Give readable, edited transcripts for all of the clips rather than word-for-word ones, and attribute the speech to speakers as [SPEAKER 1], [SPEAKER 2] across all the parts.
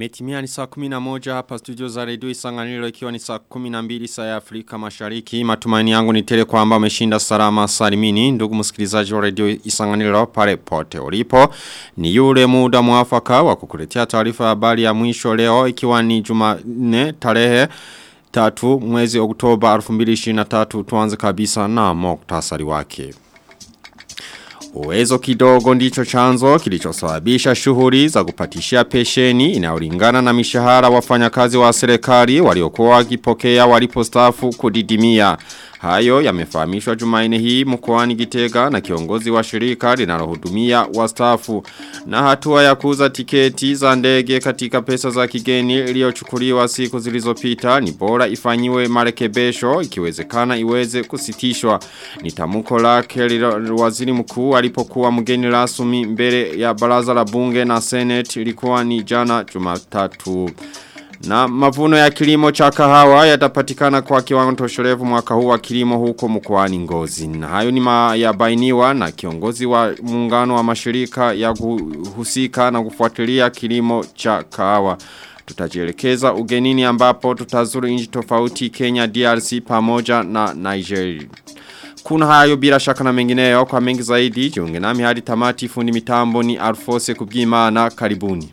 [SPEAKER 1] Imetimia ni saa 11 hapa studio za redio Isanganiro ikiwa ni saa 12 saa ya Afrika Mashariki. Matumaini yangu ni tele kwamba umeshinda salama salimini. Ndugu msikilizaji wa redio Isanganiro pale pote ulipo. Ni yule muda mwafaka wa kukuletea taarifa habari ya mwisho leo ikiwa ni Jumanne tarehe 3 mwezi Oktoba 2023. Tuanze kabisa na muktasari wake. Uwezo kidogo ndicho chanzo kilichosababisha shughuli za kupatishia pesheni inayolingana na mishahara wafanyakazi wa serikali waliokuwa wakipokea walipostaafu kudidimia. Hayo yamefahamishwa Jumanne hii mkoani Gitega na kiongozi wa shirika linalohudumia wastaafu. Na hatua ya kuuza tiketi za ndege katika pesa za kigeni iliyochukuliwa siku zilizopita ni bora ifanyiwe marekebisho ikiwezekana iweze kusitishwa. Ni tamko lake waziri mkuu alipokuwa mgeni rasmi mbele ya baraza la bunge na senate ilikuwa ni jana Jumatatu. Na mavuno ya kilimo cha kahawa yatapatikana kwa kiwango tosherevu mwaka huu wa kilimo huko mkoani Ngozi. Na hayo ni yabainiwa na kiongozi wa muungano wa mashirika ya kuhusika na kufuatilia kilimo cha kahawa. Tutajielekeza ugenini ambapo tutazuru nchi tofauti Kenya, DRC pamoja na Nigeria. Kuna hayo bila shaka na mengineyo kwa mengi zaidi. Jiunge nami hadi tamati. Fundi mitambo ni Alfose Kubwimana, karibuni.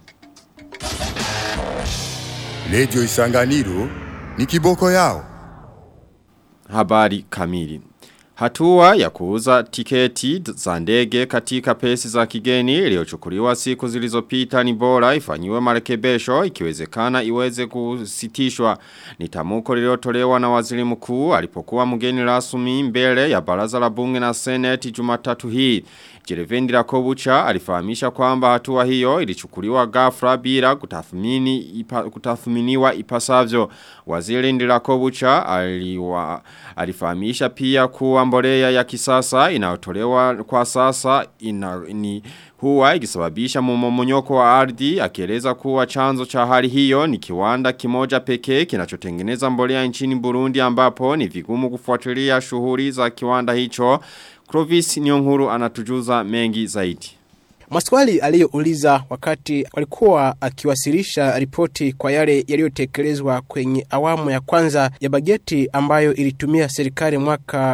[SPEAKER 2] Radio Isanganiro ni kiboko yao.
[SPEAKER 1] Habari kamili. Hatua ya kuuza tiketi za ndege katika pesa za kigeni iliyochukuliwa siku zilizopita ni bora ifanyiwe marekebisho ikiwezekana iweze kusitishwa. Ni tamko lililotolewa na waziri mkuu alipokuwa mgeni rasmi mbele ya baraza la bunge na seneti Jumatatu hii. Jerevendi Rakobucha alifahamisha kwamba hatua hiyo ilichukuliwa ghafla bila kutathminiwa ipasavyo. Waziri Ndirakobucha alifahamisha pia kuwa mbolea ya kisasa inayotolewa kwa sasa huwa ikisababisha mmomonyoko wa ardhi, akieleza kuwa chanzo cha hali hiyo ni kiwanda kimoja pekee kinachotengeneza mbolea nchini Burundi ambapo ni vigumu kufuatilia shughuli za kiwanda hicho. Clovis Nyonguru anatujuza mengi zaidi.
[SPEAKER 3] Maswali aliyouliza wakati walikuwa akiwasilisha ripoti kwa yale yaliyotekelezwa kwenye awamu ya kwanza ya bajeti ambayo ilitumia serikali mwaka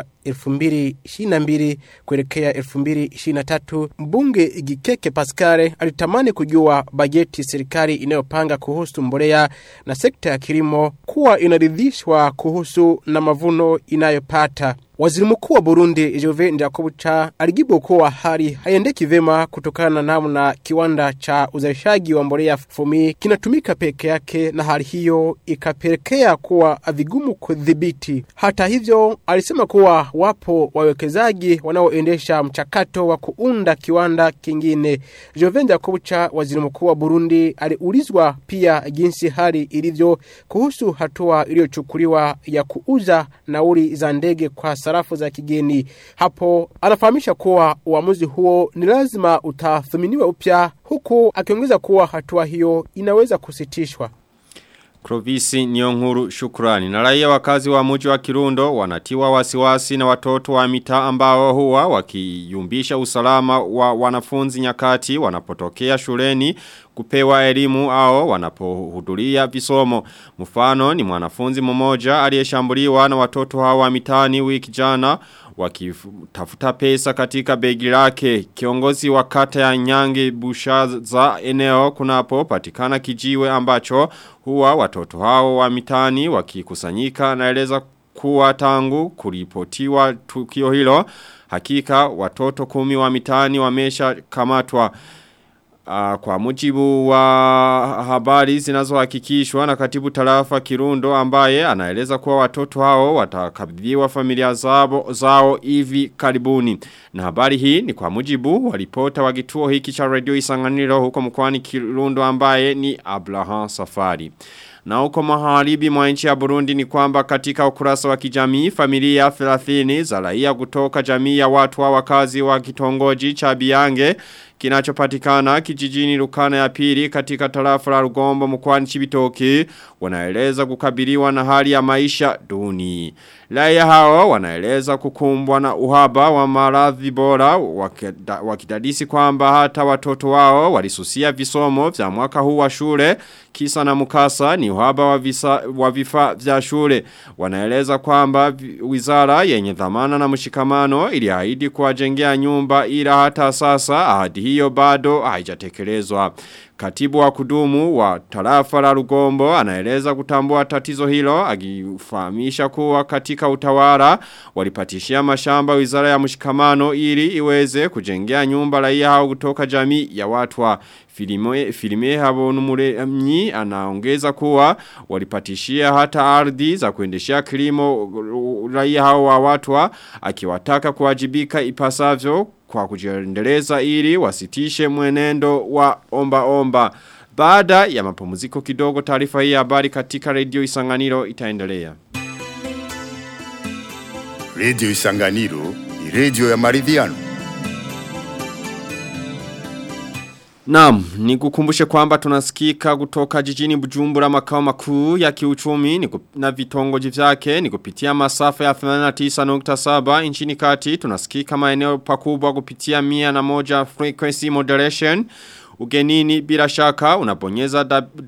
[SPEAKER 3] 2022 kuelekea 2023, mbunge Gikeke Pascal alitamani kujua bajeti serikali inayopanga kuhusu mbolea na sekta ya kilimo kuwa inaridhishwa kuhusu na mavuno inayopata. Waziri mkuu wa Burundi Jerevendi Ndirakobucha alijibu kuwa hali haiendeki vema kutokana na namna kiwanda cha uzalishaji wa mbolea FOMI kinatumika peke yake na hali hiyo ikapelekea kuwa vigumu kudhibiti. Hata hivyo alisema kuwa wapo wawekezaji wanaoendesha mchakato wa kuunda kiwanda kingine. Jerevendi Ndirakobucha, waziri mkuu wa Burundi, aliulizwa pia jinsi hali ilivyo kuhusu hatua iliyochukuliwa ya kuuza nauli za ndege kwa sarafu za kigeni. Hapo anafahamisha kuwa uamuzi huo ni lazima utathminiwe upya, huku akiongeza kuwa hatua hiyo inaweza kusitishwa.
[SPEAKER 1] Krovisi Nyonguru, shukrani. Na raia wakazi wa mji wa Kirundo wanatiwa wasiwasi na watoto wa mitaa ambao huwa wakiyumbisha usalama wa wanafunzi nyakati wanapotokea shuleni kupewa elimu au wanapohudhuria visomo. Mfano ni mwanafunzi mmoja aliyeshambuliwa na watoto hawa mitaani wiki jana wakitafuta pesa katika begi lake. Kiongozi wa kata ya Nyange Bushaza eneo kunapopatikana kijiwe ambacho huwa watoto hao wa mitaani wakikusanyika, naeleza kuwa tangu kuripotiwa tukio hilo hakika watoto 10 wa mitaani wamesha kamatwa. Kwa mujibu wa habari zinazohakikishwa na katibu tarafa Kirundo ambaye anaeleza kuwa watoto hao watakabidhiwa familia zao hivi karibuni. Na habari hii ni kwa mujibu wa ripota wa kituo hiki cha Radio Isanganiro huko mkoani Kirundo ambaye ni Abraham Safari. Na huko magharibi mwa nchi ya Burundi ni kwamba katika ukurasa wa kijamii familia 30 za raia kutoka jamii ya watu wa wakazi wa kitongoji cha Biange kinachopatikana kijijini Rukana ya pili katika tarafa la Rugombo mkoani Cibitoke wanaeleza kukabiliwa na hali ya maisha duni. Raia hao wanaeleza kukumbwa na uhaba wa maradhi bora wakidadisi kwamba hata watoto wao walisusia visomo vya mwaka huu wa shule. Kisa na mukasa ni uhaba wa vifaa vya shule. Wanaeleza kwamba wizara yenye dhamana na mshikamano iliahidi kuwajengea nyumba, ila hata sasa ahadi hiyo bado haijatekelezwa. Katibu wa kudumu wa tarafa la Rugombo anaeleza kutambua tatizo hilo, akifahamisha kuwa katika utawala walipatishia mashamba wizara ya mshikamano ili iweze kujengea nyumba raia hao kutoka jamii ya Watwa. Filime Habonumuremyi anaongeza kuwa walipatishia hata ardhi za kuendeshea kilimo raia hao wa Watwa, akiwataka kuwajibika ipasavyo kwa kujiendeleza ili wasitishe mwenendo wa omba. Baada ya mapumziko kidogo, taarifa hii ya habari katika Radio Isanganiro itaendelea.
[SPEAKER 2] Radio Isanganiro ni radio ya maridhiano.
[SPEAKER 1] Naam, nikukumbushe kwamba tunasikika kutoka jijini Bujumbura, makao makuu ya kiuchumi na vitongoji vyake ni kupitia masafa ya 89.7 nchini kati. Tunasikika maeneo pakubwa kupitia 101 frequency modulation. Ugenini bila shaka unabonyeza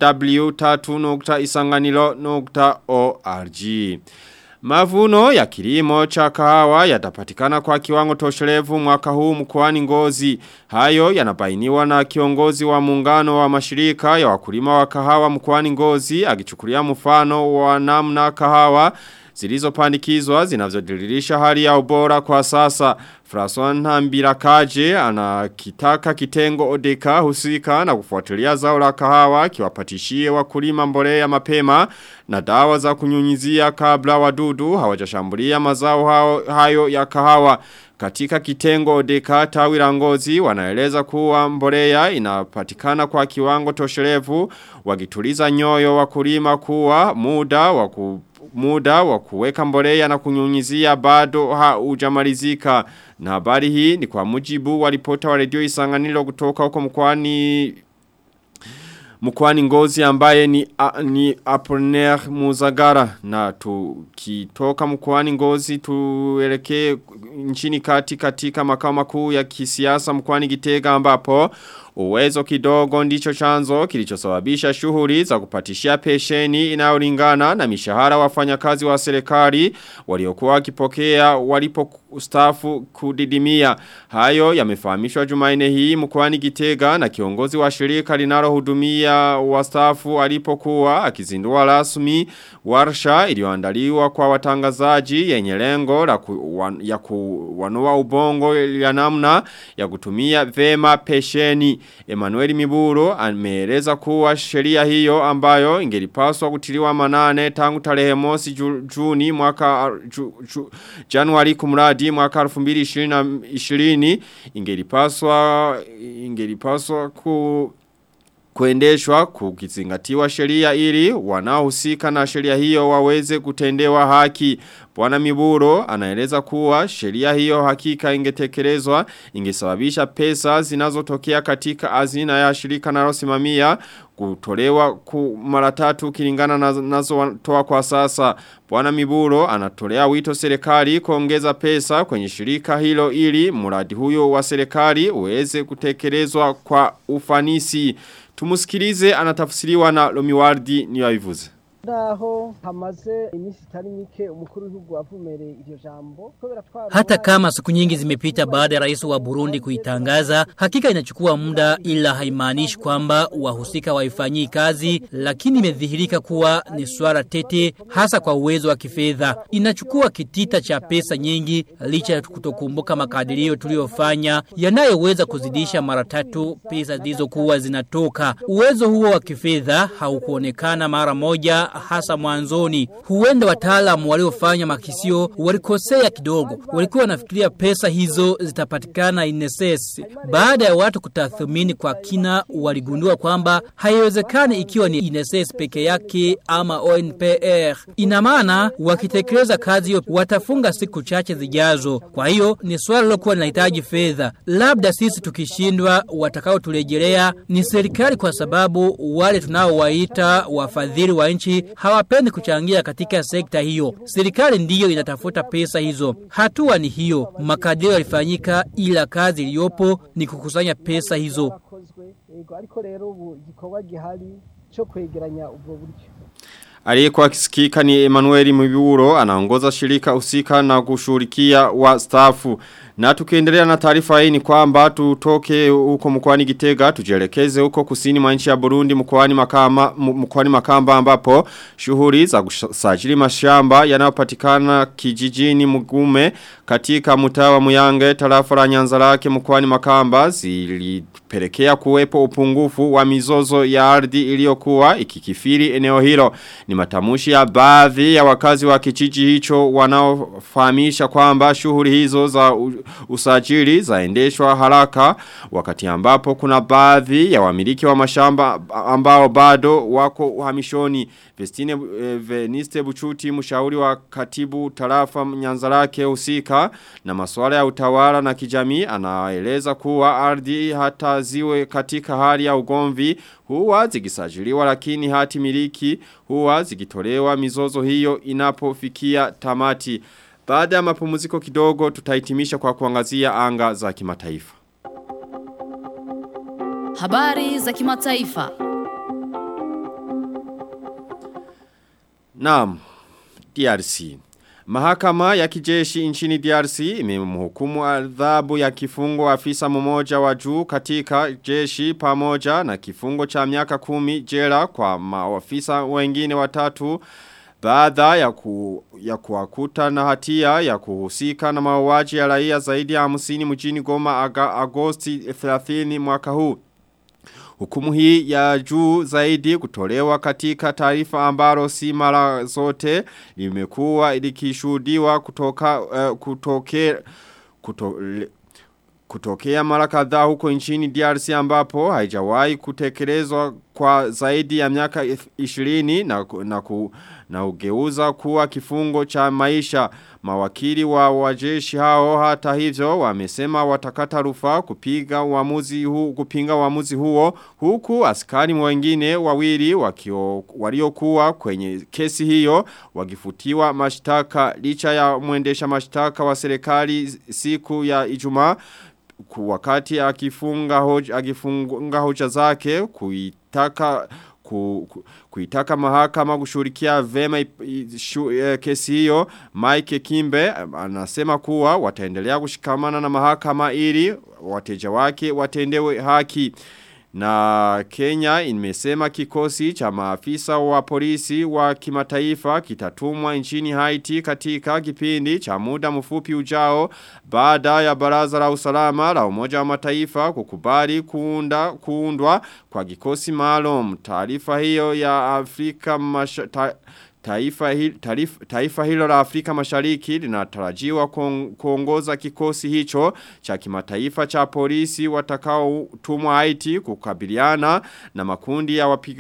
[SPEAKER 1] w3.isanganilo.org. Mavuno ya kilimo cha kahawa yatapatikana kwa kiwango tosherevu mwaka huu mkoani Ngozi. Hayo yanabainiwa na kiongozi wa muungano wa mashirika ya wakulima wa kahawa mkoani Ngozi, akichukulia mfano wa namna kahawa zilizopandikizwa zinavyodiririsha hali ya ubora kwa sasa. François Ntambirakaje anakitaka kitengo Odeka husika na kufuatilia zao la kahawa kiwapatishie wakulima mbolea mapema na dawa za kunyunyizia kabla wadudu hawajashambulia mazao hayo ya kahawa. Katika kitengo Odeka tawi la Ngozi wanaeleza kuwa mbolea inapatikana kwa kiwango tosherevu, wakituliza nyoyo wakulima kuwa muda wa kuweka mbolea na kunyunyizia bado haujamalizika. Na habari hii ni kwa mujibu wa ripota wa Radio Isanganiro kutoka huko mkoani Ngozi ambaye ni Apollinaire Muzagara. Na tukitoka mkoani Ngozi tuelekee nchini katika makao makuu ya kisiasa mkoani Gitega, ambapo uwezo kidogo ndicho chanzo kilichosababisha shughuli za kupatishia pensheni inayolingana na mishahara wafanyakazi wa serikali waliokuwa wakipokea walipostaafu kudidimia. Hayo yamefahamishwa Jumanne hii mkoani Gitega na kiongozi wa shirika linalohudumia wastaafu alipokuwa akizindua rasmi warsha iliyoandaliwa kwa watangazaji yenye lengo ya kuwanua ubongo ya namna ya kutumia vema pensheni. Emmanuel Miburo ameeleza kuwa sheria hiyo ambayo ingelipaswa kutiliwa manane tangu tarehe mosi Juni Januari kumradi mwaka 2020 ingelipaswa kuendeshwa kukizingatiwa sheria ili wanaohusika na sheria hiyo waweze kutendewa haki. Bwana Miburo anaeleza kuwa sheria hiyo hakika ingetekelezwa ingesababisha pesa zinazotokea katika hazina ya shirika linalosimamia kutolewa mara tatu kilingana nazo toa kwa sasa. Bwana Miburo anatolea wito serikali kuongeza pesa kwenye shirika hilo ili mradi huyo wa serikali uweze kutekelezwa kwa ufanisi. Tumusikilize, anatafsiriwa na Lomiwardi Niyabivuze.
[SPEAKER 4] Hata kama siku nyingi zimepita baada ya rais wa Burundi kuitangaza, hakika inachukua muda, ila haimaanishi kwamba wahusika waifanyii kazi, lakini imedhihirika kuwa ni swala tete hasa kwa uwezo wa kifedha. Inachukua kitita cha pesa nyingi licha ya kutokumbuka makadirio tuliyofanya yanayoweza kuzidisha mara tatu pesa zilizokuwa zinatoka. Uwezo huo wa kifedha haukuonekana mara moja hasa mwanzoni. Huenda wataalamu waliofanya makisio walikosea kidogo. Walikuwa wanafikiria pesa hizo zitapatikana INSS. Baada ya watu kutathmini kwa kina, waligundua kwamba haiwezekani ikiwa ni INSS peke yake ama ONPR. Ina maana wakitekeleza kazi hiyo watafunga siku chache zijazo. Kwa hiyo ni swala lilokuwa linahitaji fedha. Labda sisi tukishindwa, watakao turejelea ni serikali, kwa sababu wale tunaowaita wafadhili wa nchi hawapendi kuchangia katika sekta hiyo. Serikali ndiyo inatafuta pesa hizo. Hatua ni hiyo. Makadirio yalifanyika, ila kazi iliyopo ni kukusanya pesa hizo.
[SPEAKER 1] Aliyekuwa akisikika ni Emmanuel Miburo, anaongoza shirika husika na kushughulikia wastaafu. Na tukiendelea na taarifa hii ni kwamba tutoke huko mkoani Gitega tujielekeze huko kusini mwa nchi ya Burundi mkoani Makamba ambapo shughuli za kusajili mashamba yanayopatikana kijijini Mugume katika mtaa wa Muyange tarafa la Nyanzarake mkoani Makamba zilipelekea kuwepo upungufu wa mizozo ya ardhi iliyokuwa ikikifiri eneo hilo. Ni matamushi ya baadhi ya wakazi wa kijiji hicho wanaofahamisha kwamba shughuli hizo za usajili zaendeshwa haraka wakati ambapo kuna baadhi ya wamiliki wa mashamba ambao bado wako uhamishoni. Veniste Buchuti, mshauri wa katibu tarafa Nyanzarake husika na masuala ya utawala na kijamii, anaeleza kuwa ardhi hata ziwe katika hali ya ugomvi huwa zikisajiliwa, lakini hati miliki huwa zikitolewa mizozo hiyo inapofikia tamati. Baada ya mapumziko kidogo tutahitimisha kwa kuangazia anga za kimataifa.
[SPEAKER 5] Habari za kimataifa.
[SPEAKER 1] Naam, DRC. Mahakama ya kijeshi nchini DRC imemhukumu adhabu ya kifungo afisa mmoja wa juu katika jeshi pamoja na kifungo cha miaka 10 jela kwa maafisa wengine watatu baada ya kuwakuta na hatia ya kuhusika na mauaji ya raia zaidi ya 50 mjini Goma Agosti 30 mwaka huu. Hukumu hii ya juu zaidi kutolewa katika taarifa ambalo si mara zote limekuwa likishuhudiwa kutokea mara kadhaa huko nchini DRC ambapo haijawahi kutekelezwa kwa zaidi ya miaka 20 na ugeuza kuwa kifungo cha maisha. Mawakili wa wajeshi hao hata hivyo wamesema watakata rufaa kupinga uamuzi huo, huku askari wengine wawili waliokuwa kwenye kesi hiyo wakifutiwa mashtaka licha ya mwendesha mashtaka wa serikali siku ya Ijumaa wakati akifunga hoja zake kuitaka mahakama kushughulikia vema kesi hiyo. Mike Kimbe anasema kuwa wataendelea kushikamana na mahakama ili wateja wake watendewe haki. Na Kenya imesema kikosi cha maafisa wa polisi wa kimataifa kitatumwa nchini Haiti katika kipindi cha muda mfupi ujao baada ya baraza la usalama la Umoja wa Mataifa kukubali kuundwa kwa kikosi maalum. Taarifa hiyo ya Afrika Taifa hilo la Afrika Mashariki linatarajiwa kuongoza kikosi hicho cha kimataifa cha polisi watakao tumwa Haiti kukabiliana na makundi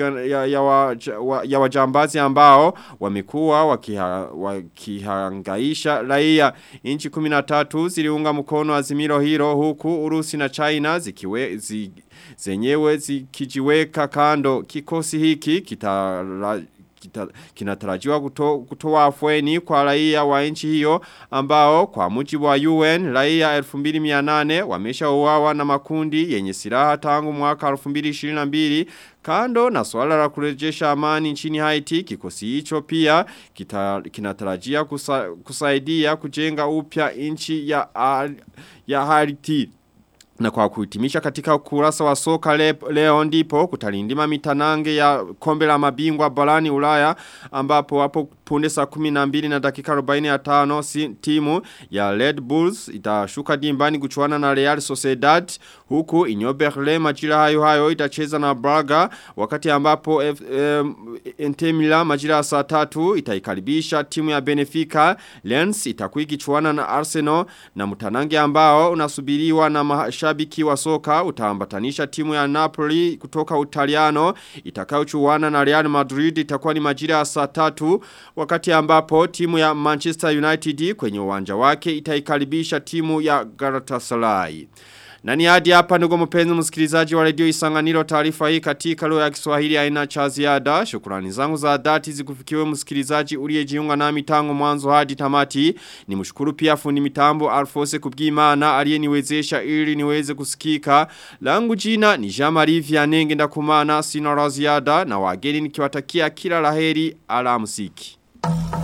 [SPEAKER 1] ya wajambazi ambao wamekuwa wakihangaisha raia. Nchi 13 ziliunga mkono azimio hilo huku Urusi na China zenyewe zikijiweka kando. Kikosi hiki kinatarajiwa kutoa afueni kwa raia wa nchi hiyo ambao kwa mujibu wa UN raia 2800 wameshauawa na makundi yenye silaha tangu mwaka 2022. Kando na swala la kurejesha amani nchini Haiti, kikosi hicho pia kinatarajia kusaidia kujenga upya nchi ya Haiti. Na kwa kuhitimisha katika ukurasa wa soka leo ndipo kutalindima mitanange ya kombe la mabingwa barani Ulaya ambapo hapo punde saa 12 na dakika 45 timu ya Red Bulls itashuka dimbani kuchuana na Real Sociedad huku Inyoberle majira hayo itacheza na Braga wakati ambapo Inter Milan majira saa 3 itaikaribisha timu ya Benfica. Lens itakuwa ikichuana na Arsenal na mtanange ambao unasubiriwa na mashabiki wa soka utaambatanisha timu ya Napoli kutoka Utaliano itakayochuana na Real Madrid itakuwa ni majira ya saa 3 wakati ambapo timu ya Manchester United kwenye uwanja wake itaikaribisha timu ya Galatasaray. Na ni hadi hapa ndugu mpenzi msikilizaji wa Radio Isanganiro, taarifa hii katika lugha ya Kiswahili haina cha ziada. Shukrani zangu za dhati zikufikiwe msikilizaji uliyejiunga nami tangu mwanzo hadi tamati. Nimshukuru pia fundi mitambo Alphonse Kubwimana aliyeniwezesha ili niweze kusikika. Langu jina ni Jean-Marie Vianney Ndakumana, sina la ziada na wageni nikiwatakia kila laheri, alamsiki.